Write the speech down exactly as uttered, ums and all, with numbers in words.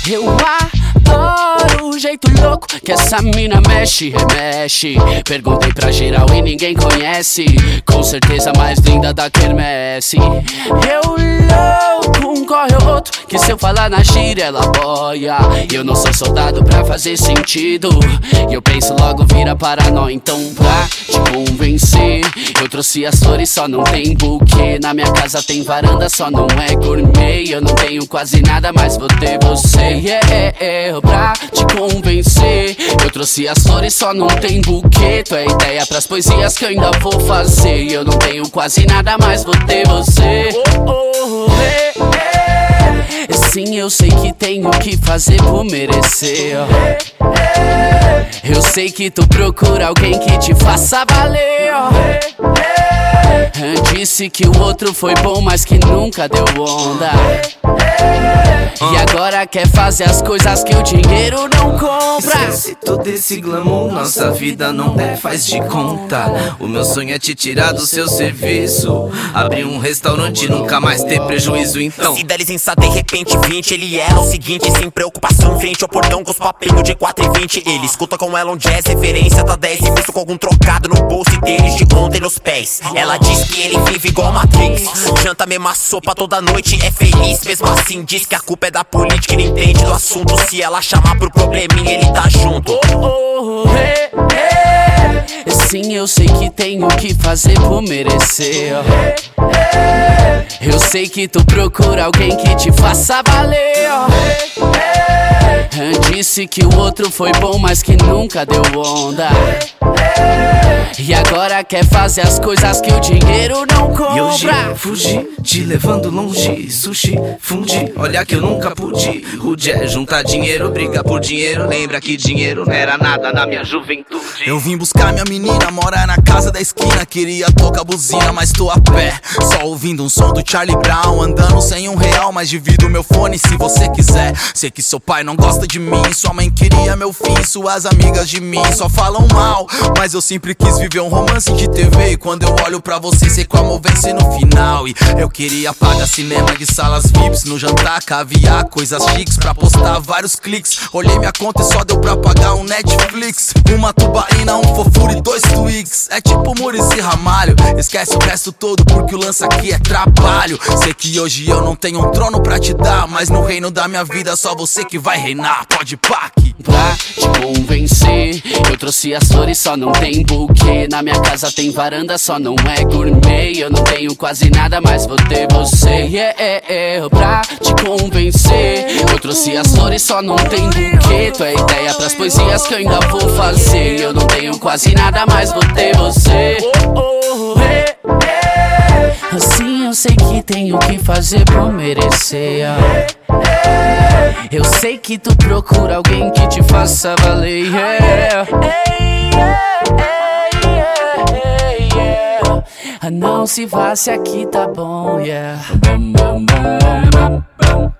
Eu adoro o jeito louco que essa mina mexe, remexe. Perguntei pra geral e ninguém conhece. Com certeza a mais linda da quermesse. Eu louco, um corre o outro, que se eu falar na gíria ela boia. Eu não sou soldado pra fazer sentido, e eu penso logo vira paranoia. Então pra te convencer, eu trouxe as flores, só não tem buquê. Na minha casa tem varanda, só não é gourmet. Eu não tenho quase nada, mas vou ter você. Yeah, yeah, yeah. Pra te convencer, eu trouxe as flores, só não tem buquê. Tu é ideia pras poesias que eu ainda vou fazer. Eu não tenho quase nada, mas vou ter você. Oh, oh, oh, hey, hey. Sim, eu sei que tenho que fazer por merecer. Eu sei que tu procura alguém que te faça valer. Disse que o outro foi bom, mas que nunca deu onda. E agora quer fazer as coisas que o dinheiro não compra. Esquece todo esse glamour, nossa vida não é, faz de conta. O meu sonho é te tirar do seu serviço, abrir um restaurante e nunca mais ter prejuízo. Então se der licença de repente vinte, ele é o seguinte, sem preocupação em frente ao portão com os papéis de quatro e vinte. Ele escuta com Elon Jazz, referência tá dez e visto com algum trocado no bolso e tênis de ontem nos pés. Ela diz que ele vive igual Matrix, janta a mesma sopa toda noite, é feliz. Mesmo assim diz que a culpa é da política e não entende do assunto. Se ela chamar pro probleminha ele tá junto. Oh, oh, oh, hey, hey. Sim, eu sei que tenho que fazer por merecer. Eu sei que tu procura alguém que te faça valer. Disse que o outro foi bom, mas que nunca deu onda. E agora quer fazer as coisas que o dinheiro não compra. E hoje fugi, te levando longe. Sushi, fundi, olha que eu nunca pude. Rude é juntar dinheiro, briga por dinheiro. Lembra que dinheiro não era nada na minha juventude. Eu vim buscar minha menina, mora na casa da esquina. Queria tocar buzina, mas tô a pé, só ouvindo um som do Charlie Brown. Andando sem um real, mas divido meu fone se você quiser. Sei que seu pai não gosta de mim, sua mãe queria meu fim. Suas amigas de mim só falam mal, mas eu sempre quis viver um romance de T V. E quando eu olho pra você, sei que o amor vence no final. E eu queria pagar cinema de salas V I Ps, no jantar, caviar, coisas chiques pra postar vários cliques. Olhei minha conta e só deu pra pagar um Netflix, uma tubaína, um fofura e dois Twix. É tipo Muricy Ramalho, esquece o resto todo porque o lance aqui é trabalho. Sei que hoje eu não tenho um trono pra te dar, mas no reino da minha vida só você que vai reinar. Pode pá aqui. Pra te convencer, eu trouxe as flores, só não tem buquê. Na minha casa tem varanda, só não é gourmet. Eu não tenho quase nada, mas vou ter você. Yeah, yeah, yeah. Pra te convencer, eu trouxe as flores, só não tem buquê. Tu é ideia pras poesias que eu ainda vou fazer. Eu não tenho quase nada, mas vou ter você. Oh, oh, oh, hey, hey. Assim eu sei que tenho que fazer por merecer. Eu sei que tu procura alguém que te faça valer. Yeah. Hey, yeah, hey, yeah, yeah. Ah, não se vá se aqui tá bom. Yeah. Bom, bom, bom, bom, bom, bom.